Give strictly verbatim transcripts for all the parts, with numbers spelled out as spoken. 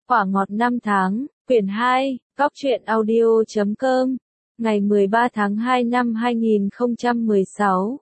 Quả ngọt năm tháng, quyển hai, góc truyện audio chấm com, ngày mười ba tháng hai năm hai nghìn không trăm mười sáu.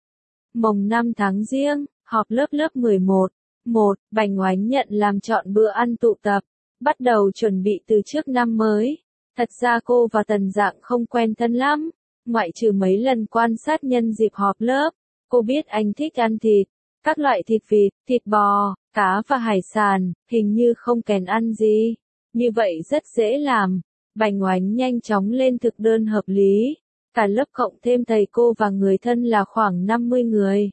Mồng năm tháng Giêng, họp lớp lớp mười một. một. Bành Oánh nhận làm chọn bữa ăn tụ tập, bắt đầu chuẩn bị từ trước năm mới. Thật ra cô và Tần Dạng không quen thân lắm, ngoại trừ mấy lần quan sát nhân dịp họp lớp. Cô biết anh thích ăn thịt, các loại thịt vịt, thịt bò, cá và hải sản, hình như không kèn ăn gì. Như vậy rất dễ làm. Bành Oánh nhanh chóng lên thực đơn hợp lý. Cả lớp cộng thêm thầy cô và người thân là khoảng năm mươi người.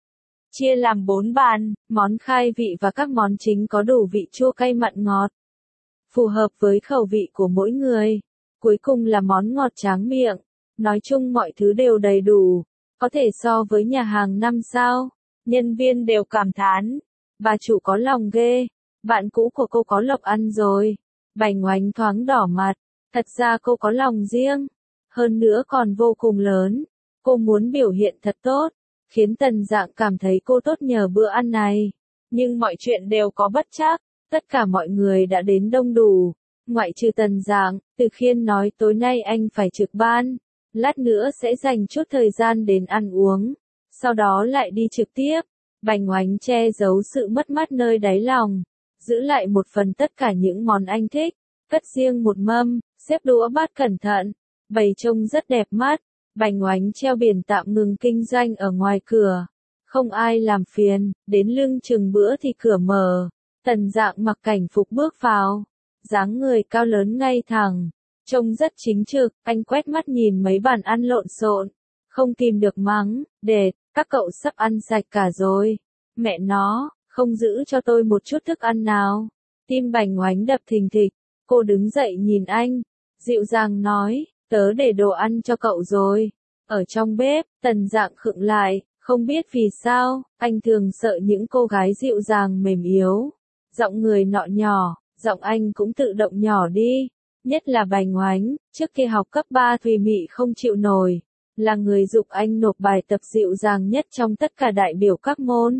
Chia làm bốn bàn, món khai vị và các món chính có đủ vị chua cay mặn ngọt, phù hợp với khẩu vị của mỗi người. Cuối cùng là món ngọt tráng miệng. Nói chung mọi thứ đều đầy đủ, có thể so với nhà hàng năm sao. Nhân viên đều cảm thán, bà chủ có lòng ghê, bạn cũ của cô có lộc ăn rồi. Bành Oánh thoáng đỏ mặt, thật ra cô có lòng riêng, hơn nữa còn vô cùng lớn. Cô muốn biểu hiện thật tốt, khiến Tần Dạng cảm thấy cô tốt nhờ bữa ăn này. Nhưng mọi chuyện đều có bất trắc, tất cả mọi người đã đến đông đủ, ngoại trừ Tần Dạng. Từ Khiên nói tối nay anh phải trực ban, lát nữa sẽ dành chút thời gian đến ăn uống, sau đó lại đi trực tiếp. Bành Oánh che giấu sự mất mát nơi đáy lòng, giữ lại một phần tất cả những món anh thích, cất riêng một mâm, xếp đũa bát cẩn thận, bày trông rất đẹp mắt. Bành Oánh treo biển tạm ngừng kinh doanh ở ngoài cửa, không ai làm phiền. Đến lưng chừng bữa thì cửa mở, Tần Dạng mặc cảnh phục bước vào, dáng người cao lớn ngay thẳng, trông rất chính trực. Anh quét mắt nhìn mấy bàn ăn lộn xộn, không kìm được mắng, đệt, các cậu sắp ăn sạch cả rồi. Mẹ nó, không giữ cho tôi một chút thức ăn nào. Tim Bành Oánh đập thình thịch, cô đứng dậy nhìn anh, dịu dàng nói, tớ để đồ ăn cho cậu rồi. Ở trong bếp, Tần Dạng khựng lại, không biết vì sao, anh thường sợ những cô gái dịu dàng mềm yếu. Giọng người nọ nhỏ, giọng anh cũng tự động nhỏ đi. Nhất là Bành Oánh, trước khi học cấp ba thùy mị không chịu nổi, là người giục anh nộp bài tập dịu dàng nhất trong tất cả đại biểu các môn.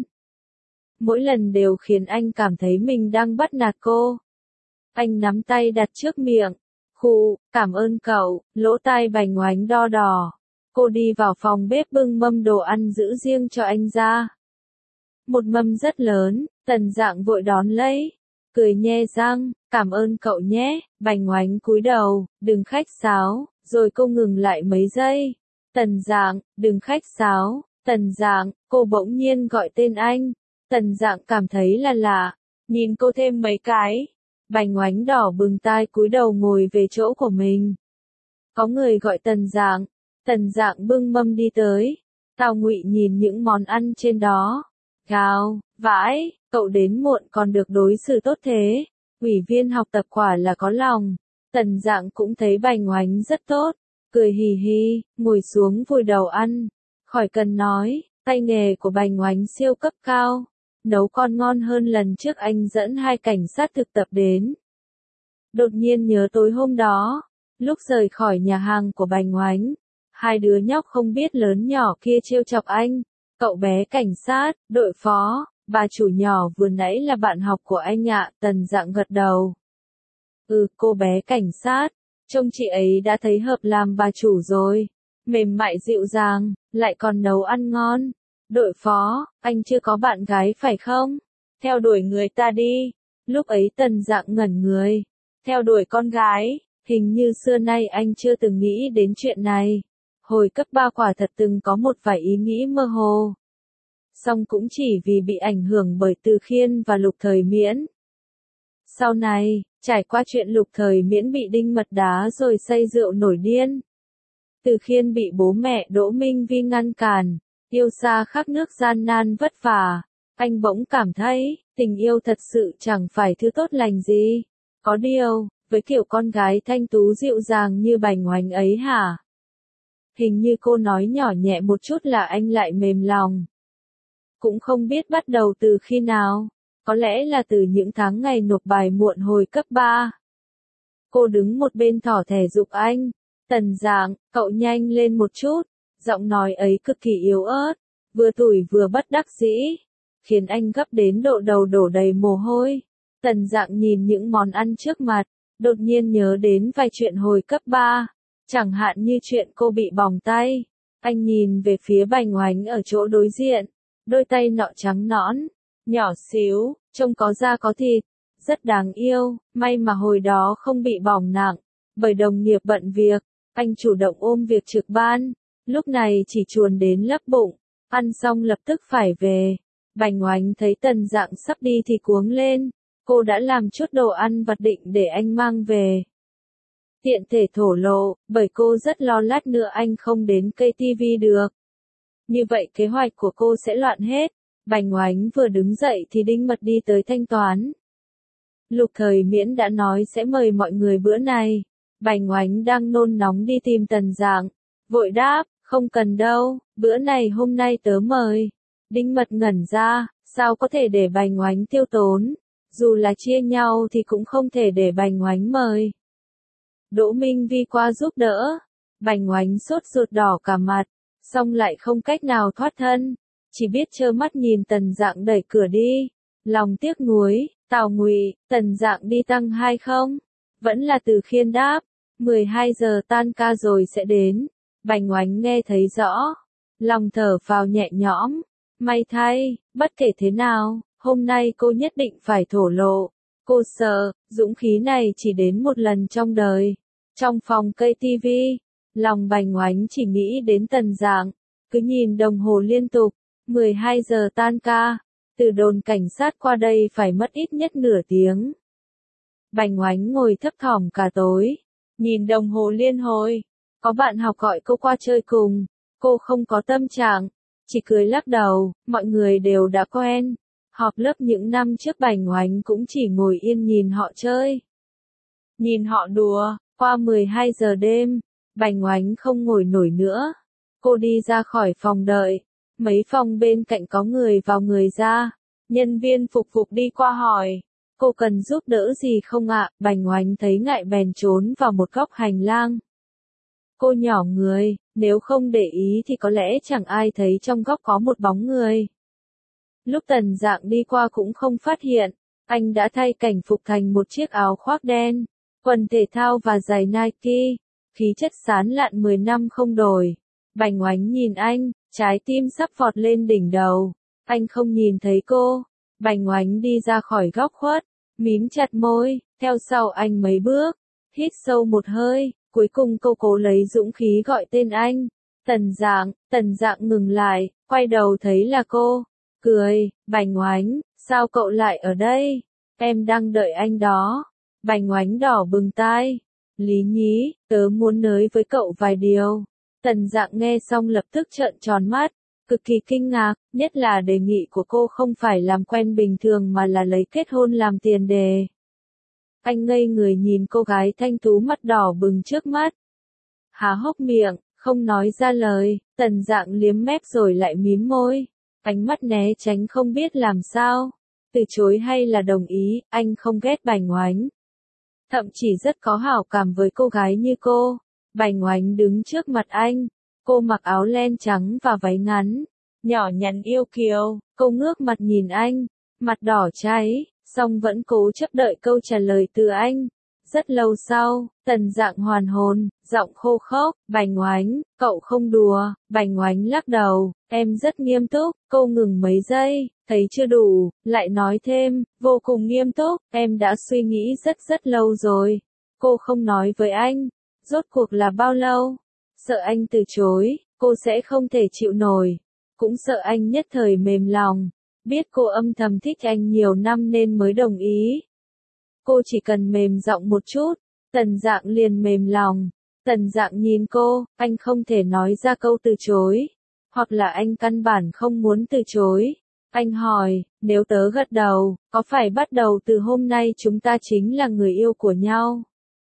Mỗi lần đều khiến anh cảm thấy mình đang bắt nạt cô. Anh nắm tay đặt trước miệng, khụ, cảm ơn cậu. Lỗ tai Bành Oánh đo đỏ. Cô đi vào phòng bếp bưng mâm đồ ăn giữ riêng cho anh ra. Một mâm rất lớn, Tần Dạng vội đón lấy, cười nhe răng, cảm ơn cậu nhé. Bành Oánh cúi đầu, đừng khách sáo, rồi cô ngừng lại mấy giây. Tần Dạng, đừng khách sáo. Tần Dạng, cô bỗng nhiên gọi tên anh. Tần Dạng cảm thấy là lạ, nhìn cô thêm mấy cái. Bành Oánh đỏ bừng tai cúi đầu ngồi về chỗ của mình. Có người gọi Tần Dạng. Tần Dạng bưng mâm đi tới. Tào Ngụy nhìn những món ăn trên đó, gào, vãi, cậu đến muộn còn được đối xử tốt thế. Ủy viên học tập quả là có lòng. Tần Dạng cũng thấy Bành Oánh rất tốt, cười hì hì, ngồi xuống vùi đầu ăn. Khỏi cần nói, tay nghề của Bành Oánh siêu cấp cao, nấu còn ngon hơn lần trước anh dẫn hai cảnh sát thực tập đến. Đột nhiên nhớ tối hôm đó, lúc rời khỏi nhà hàng của Bành Oánh, hai đứa nhóc không biết lớn nhỏ kia trêu chọc anh. Cậu bé cảnh sát, đội phó, bà chủ nhỏ vừa nãy là bạn học của anh ạ. Tần Dạng gật đầu. Ừ, cô bé cảnh sát, trông chị ấy đã thấy hợp làm bà chủ rồi. Mềm mại dịu dàng, lại còn nấu ăn ngon. Đội phó, anh chưa có bạn gái phải không? Theo đuổi người ta đi. Lúc ấy Tần Dạng ngẩn người. Theo đuổi con gái, hình như xưa nay anh chưa từng nghĩ đến chuyện này. Hồi cấp ba quả thật từng có một vài ý nghĩ mơ hồ. Song cũng chỉ vì bị ảnh hưởng bởi Từ Khiên và Lục Thời Miễn. Sau này, trải qua chuyện Lục Thời Miễn bị đinh mật đá rồi say rượu nổi điên. Từ Khiên bị bố mẹ Đỗ Minh Vi ngăn cản, yêu xa khắp nước gian nan vất vả. Anh bỗng cảm thấy, tình yêu thật sự chẳng phải thứ tốt lành gì. Có điều, với kiểu con gái thanh tú dịu dàng như Bành Oánh ấy hả? Hình như cô nói nhỏ nhẹ một chút là anh lại mềm lòng. Cũng không biết bắt đầu từ khi nào, có lẽ là từ những tháng ngày nộp bài muộn hồi cấp ba. Cô đứng một bên thỏ thẻ giục anh, Tần Dạng, cậu nhanh lên một chút. Giọng nói ấy cực kỳ yếu ớt, vừa tủi vừa bất đắc dĩ, khiến anh gấp đến độ đầu đổ đầy mồ hôi. Tần Dạng nhìn những món ăn trước mặt, đột nhiên nhớ đến vài chuyện hồi cấp ba, chẳng hạn như chuyện cô bị bỏng tay. Anh nhìn về phía Bành Oánh ở chỗ đối diện, đôi tay nọ trắng nõn, nhỏ xíu, trông có da có thịt, rất đáng yêu, may mà hồi đó không bị bỏng nặng, bởi đồng nghiệp bận việc, anh chủ động ôm việc trực ban, lúc này chỉ chuồn đến lấp bụng, ăn xong lập tức phải về. Bành Oánh thấy Tần Dạng sắp đi thì cuống lên, cô đã làm chút đồ ăn vặt định để anh mang về. Tiện thể thổ lộ, bởi cô rất lo lát nữa anh không đến cây tivi được. Như vậy kế hoạch của cô sẽ loạn hết. Bành Oánh vừa đứng dậy thì Đinh Mật đi tới thanh toán. Lục Thời Miễn đã nói sẽ mời mọi người bữa này. Bành Oánh đang nôn nóng đi tìm Tần Dạng, vội đáp, không cần đâu, bữa này hôm nay tớ mời. Đinh Mật ngẩn ra, sao có thể để Bành Oánh tiêu tốn, dù là chia nhau thì cũng không thể để Bành Oánh mời. Đỗ Minh Vi qua giúp đỡ, Bành Oánh sốt ruột đỏ cả mặt, xong lại không cách nào thoát thân, chỉ biết trơ mắt nhìn Tần Dạng đẩy cửa đi, lòng tiếc nuối. Tào Ngụy, Tần Dạng đi tăng hai không? Vẫn là Từ Khiên đáp, mười hai giờ tan ca rồi sẽ đến. Bành Oánh nghe thấy rõ, lòng thở phào nhẹ nhõm, may thay, bất kể thế nào, hôm nay cô nhất định phải thổ lộ. Cô sợ, dũng khí này chỉ đến một lần trong đời. Trong phòng cây tivi, lòng Bành Oánh chỉ nghĩ đến Tần Dạng, cứ nhìn đồng hồ liên tục, mười hai giờ tan ca. Từ đồn cảnh sát qua đây phải mất ít nhất nửa tiếng. Bành Oánh ngồi thấp thỏm cả tối, nhìn đồng hồ liên hồi, có bạn học gọi cô qua chơi cùng, cô không có tâm trạng, chỉ cười lắc đầu, mọi người đều đã quen. Họp lớp những năm trước Bành Oánh cũng chỉ ngồi yên nhìn họ chơi. Nhìn họ đùa, qua mười hai giờ đêm, Bành Oánh không ngồi nổi nữa. Cô đi ra khỏi phòng đợi. Mấy phòng bên cạnh có người vào người ra, nhân viên phục vụ đi qua hỏi, cô cần giúp đỡ gì không ạ? Bành Oánh thấy ngại bèn trốn vào một góc hành lang. Cô nhỏ người, nếu không để ý thì có lẽ chẳng ai thấy trong góc có một bóng người. Lúc Tần Dạng đi qua cũng không phát hiện, anh đã thay cảnh phục thành một chiếc áo khoác đen, quần thể thao và giày Nike, khí chất sán lạn mười năm không đổi. Bành Oánh nhìn anh, trái tim sắp vọt lên đỉnh đầu. Anh không nhìn thấy cô. Bành Oánh đi ra khỏi góc khuất, mím chặt môi, theo sau anh mấy bước, hít sâu một hơi, cuối cùng cô cố lấy dũng khí gọi tên anh. Tần Dạng, Tần Dạng ngừng lại, quay đầu thấy là cô, cười, Bành Oánh, sao cậu lại ở đây? Em đang đợi anh đó. Bành Oánh đỏ bừng tai, Lý Nhí, tớ muốn nói với cậu vài điều. Tần Dạng nghe xong lập tức trợn tròn mắt, cực kỳ kinh ngạc, nhất là đề nghị của cô không phải làm quen bình thường mà là lấy kết hôn làm tiền đề. Anh ngây người nhìn cô gái thanh tú mắt đỏ bừng trước mắt. Há hốc miệng, không nói ra lời, Tần Dạng liếm mép rồi lại mím môi. Ánh mắt né tránh không biết làm sao. Từ chối hay là đồng ý, anh không ghét Bành Oánh. Thậm chí rất có hảo cảm với cô gái như cô. Bành Oánh đứng trước mặt anh, cô mặc áo len trắng và váy ngắn, nhỏ nhắn yêu kiều, cô ngước mặt nhìn anh, mặt đỏ cháy, song vẫn cố chấp đợi câu trả lời từ anh. Rất lâu sau, Tần Dạng hoàn hồn, giọng khô khốc, Bành Oánh, cậu không đùa. Bành Oánh lắc đầu, em rất nghiêm túc. Cô ngừng mấy giây, thấy chưa đủ, lại nói thêm, vô cùng nghiêm túc, em đã suy nghĩ rất rất lâu rồi. Cô không nói với anh, rốt cuộc là bao lâu? Sợ anh từ chối, cô sẽ không thể chịu nổi. Cũng sợ anh nhất thời mềm lòng, biết cô âm thầm thích anh nhiều năm nên mới đồng ý. Cô chỉ cần mềm giọng một chút, Tần Dạng liền mềm lòng. Tần Dạng nhìn cô, anh không thể nói ra câu từ chối. Hoặc là anh căn bản không muốn từ chối. Anh hỏi, nếu tớ gật đầu, có phải bắt đầu từ hôm nay chúng ta chính là người yêu của nhau?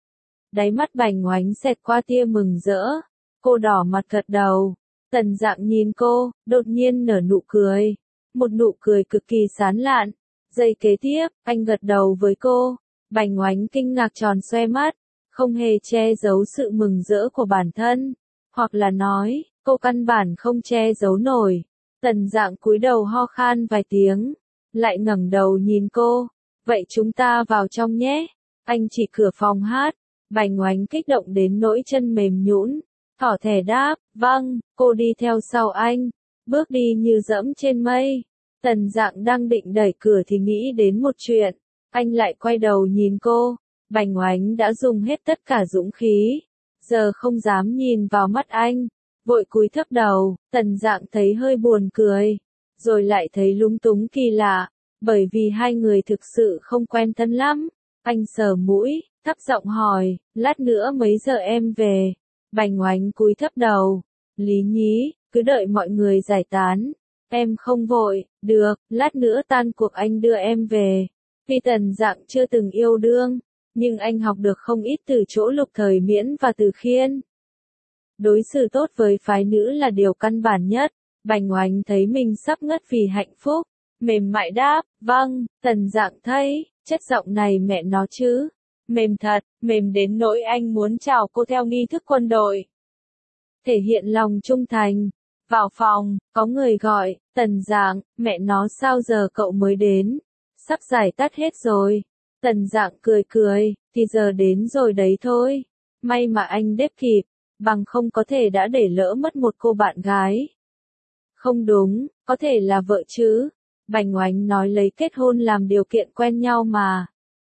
Đáy mắt Bành Oánh xẹt qua tia mừng rỡ. Cô đỏ mặt gật đầu. Tần Dạng nhìn cô, đột nhiên nở nụ cười. Một nụ cười cực kỳ sán lạn. Giây kế tiếp, anh gật đầu với cô. Bành Oánh kinh ngạc tròn xoe mắt, không hề che giấu sự mừng rỡ của bản thân. Hoặc là nói, cô căn bản không che giấu nổi. Tần Dạng cúi đầu ho khan vài tiếng, lại ngẩng đầu nhìn cô. vậy chúng ta vào trong nhé. Anh chỉ cửa phòng hát. Bành Oánh kích động đến nỗi chân mềm nhũn, thỏ thẻ đáp, vâng, cô đi theo sau anh, bước đi như dẫm trên mây. Tần Dạng đang định đẩy cửa thì nghĩ đến một chuyện, anh lại quay đầu nhìn cô. Bành Oánh đã dùng hết tất cả dũng khí, giờ không dám nhìn vào mắt anh, vội cúi thấp đầu. Tần Dạng thấy hơi buồn cười, rồi lại thấy lúng túng kỳ lạ, bởi vì hai người thực sự không quen thân lắm. Anh sờ mũi, thấp giọng hỏi, lát nữa mấy giờ em về? Bành Oánh cúi thấp đầu, Lý nhí, cứ đợi mọi người giải tán. Em không vội, được, lát nữa tan cuộc anh đưa em về. Vì Tần Dạng chưa từng yêu đương, nhưng anh học được không ít từ chỗ Lục Thời Miễn và Từ Khiên. Đối xử tốt với phái nữ là điều căn bản nhất. Bành Oánh thấy mình sắp ngất vì hạnh phúc, mềm mại đáp, vâng. Tần Dạng thấy, chất giọng này mẹ nó chứ, mềm thật, mềm đến nỗi anh muốn chào cô theo nghi thức quân đội. Thể hiện lòng trung thành. Vào phòng, có người gọi, Tần Dạng, mẹ nó sao giờ cậu mới đến? Sắp giải tắt hết rồi. Tần Dạng cười cười, thì giờ đến rồi đấy thôi. May mà anh đếp kịp, bằng không có thể đã để lỡ mất một cô bạn gái. Không đúng, có thể là vợ chứ. Bành Oánh nói lấy kết hôn làm điều kiện quen nhau mà.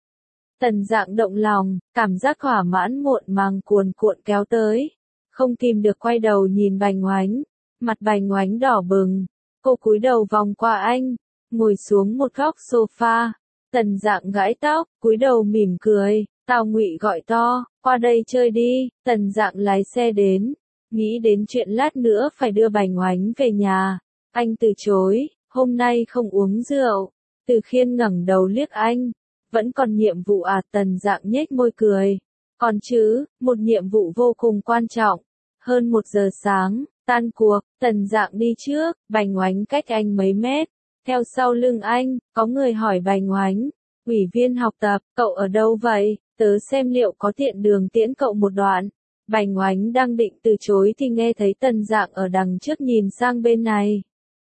Tần Dạng động lòng, cảm giác thỏa mãn muộn màng cuồn cuộn kéo tới. Không kìm được quay đầu nhìn Bành Oánh. Mặt Bành Oánh đỏ bừng. Cô cúi đầu vòng qua anh, ngồi xuống một góc sofa. Tần Dạng gãi tóc, cúi đầu mỉm cười. Tào Ngụy gọi to, qua đây chơi đi. Tần Dạng lái xe đến. Nghĩ đến chuyện lát nữa phải đưa Bành Oánh về nhà. Anh từ chối, hôm nay không uống rượu. Từ Khiên ngẩng đầu liếc anh. Vẫn còn nhiệm vụ à? Tần Dạng nhếch môi cười. Còn chứ, một nhiệm vụ vô cùng quan trọng. Hơn một giờ sáng, tan cuộc, Tần Dạng đi trước, Bành Oánh cách anh mấy mét. Theo sau lưng anh, có người hỏi Bành Oánh, ủy viên học tập, cậu ở đâu vậy? Tớ xem liệu có tiện đường tiễn cậu một đoạn. Bành Oánh đang định từ chối thì nghe thấy Tần Dạng ở đằng trước nhìn sang bên này.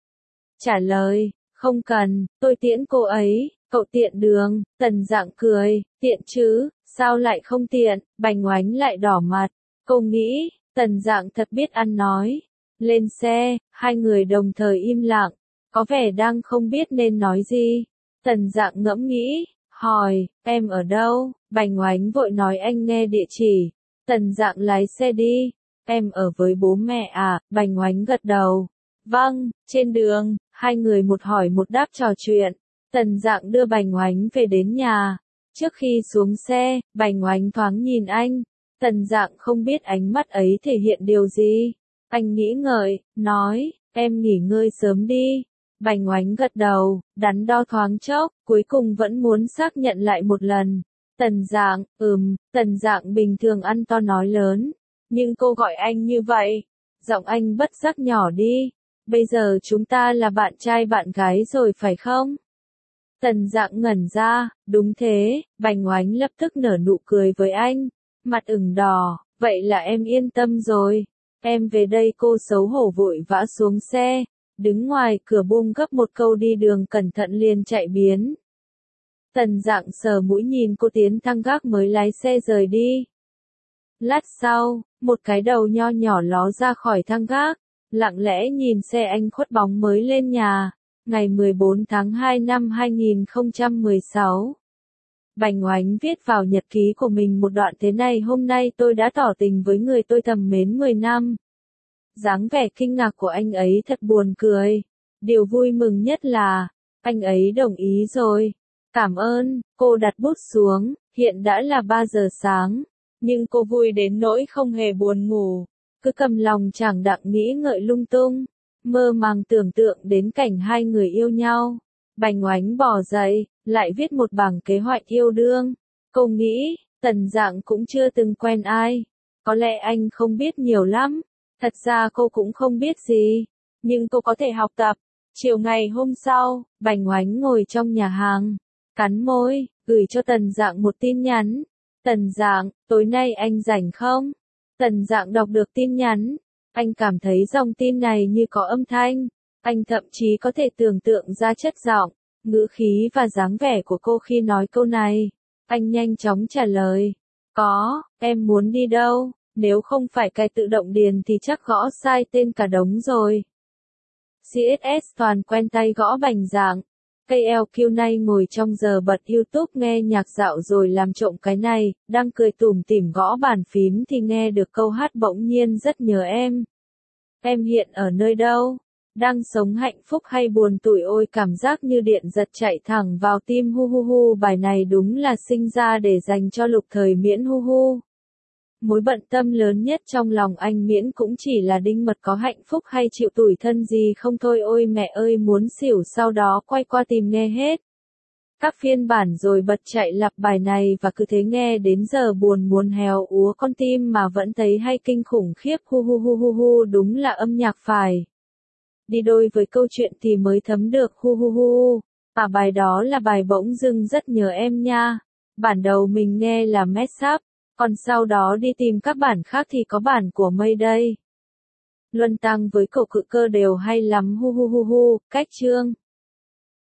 Trả lời, không cần, tôi tiễn cô ấy, cậu tiện đường. Tần Dạng cười, tiện chứ, sao lại không tiện? Bành Oánh lại đỏ mặt, cô nghĩ, Tần Dạng thật biết ăn nói. Lên xe, hai người đồng thời im lặng, có vẻ đang không biết nên nói gì. Tần Dạng ngẫm nghĩ, hỏi, em ở đâu? Bành Oánh vội nói anh nghe địa chỉ. Tần Dạng lái xe đi. Em ở với bố mẹ à? Bành Oánh gật đầu. Vâng, trên đường, hai người một hỏi một đáp trò chuyện. Tần Dạng đưa Bành Oánh về đến nhà. Trước khi xuống xe, Bành Oánh thoáng nhìn anh. Tần Dạng không biết ánh mắt ấy thể hiện điều gì. Anh nghĩ ngợi, nói, em nghỉ ngơi sớm đi. Bành Oánh gật đầu, đắn đo thoáng chốc, cuối cùng vẫn muốn xác nhận lại một lần. Tần Dạng, ừm, Tần Dạng bình thường ăn to nói lớn. Nhưng cô gọi anh như vậy. Giọng anh bất giác nhỏ đi. Bây giờ chúng ta là bạn trai bạn gái rồi phải không? Tần Dạng ngẩn ra, đúng thế. Bành Oánh lập tức nở nụ cười với anh. Mặt ửng đỏ, vậy là em yên tâm rồi. Em về đây. Cô xấu hổ vội vã xuống xe. Đứng ngoài cửa buông gấp một câu đi đường cẩn thận liền chạy biến. Tần Dạng sờ mũi nhìn cô tiến thang gác mới lái xe rời đi. Lát sau, một cái đầu nho nhỏ ló ra khỏi thang gác, lặng lẽ nhìn xe anh khuất bóng mới lên nhà. Ngày mười bốn tháng hai năm hai nghìn không trăm mười sáu. Bành Oánh viết vào nhật ký của mình một đoạn thế này: hôm nay tôi đã tỏ tình với người tôi thầm mến mười năm. Dáng vẻ kinh ngạc của anh ấy thật buồn cười. Điều vui mừng nhất là, anh ấy đồng ý rồi. Cảm ơn. Cô đặt bút xuống, hiện đã là ba giờ sáng. Nhưng cô vui đến nỗi không hề buồn ngủ. Cứ cầm lòng chẳng đặng nghĩ ngợi lung tung. Mơ màng tưởng tượng đến cảnh hai người yêu nhau. Bành Oánh bỏ dậy, lại viết một bảng kế hoạch yêu đương. Cô nghĩ, Tần Dạng cũng chưa từng quen ai. Có lẽ anh không biết nhiều lắm. Thật ra cô cũng không biết gì. Nhưng cô có thể học tập. Chiều ngày hôm sau, Bành Oánh ngồi trong nhà hàng. Cắn môi, gửi cho Tần Dạng một tin nhắn. Tần Dạng, tối nay anh rảnh không? Tần Dạng đọc được tin nhắn. Anh cảm thấy dòng tin này như có âm thanh. Anh thậm chí có thể tưởng tượng ra chất giọng. Ngữ khí và dáng vẻ của cô khi nói câu này. Anh nhanh chóng trả lời. Có, em muốn đi đâu? Nếu không phải cái tự động điền thì chắc gõ sai tên cả đống rồi. xê ét ét toàn quen tay gõ bành dạng. ca lờ quy này ngồi trong giờ bật YouTube nghe nhạc dạo rồi làm trộm cái này, đang cười tủm tỉm gõ bàn phím thì nghe được câu hát bỗng nhiên rất nhớ em. Em hiện ở nơi đâu? Đang sống hạnh phúc hay buồn tủi? Ôi cảm giác như điện giật chạy thẳng vào tim. Hu hu hu, bài này đúng là sinh ra để dành cho Lục Thời Miễn. Hu hu. Mối bận tâm lớn nhất trong lòng anh Miễn cũng chỉ là Đinh Mật có hạnh phúc hay chịu tủi thân gì không thôi. Ôi mẹ ơi muốn xỉu, sau đó quay qua tìm nghe hết các phiên bản rồi bật chạy lặp bài này và cứ thế nghe đến giờ buồn muốn héo úa con tim mà vẫn thấy hay kinh khủng khiếp. Hu hu hu hu hu, đúng là âm nhạc phải đi đôi với câu chuyện thì mới thấm được. Hu hu hu. À bài đó là bài Bỗng Dưng Rất Nhớ Em nha. Bản đầu mình nghe là Mess Up, còn sau đó đi tìm các bản khác thì có bản của Mayday. Luân Tăng với Cổ Cự Cơ đều hay lắm. Hu hu hu hu, cách chương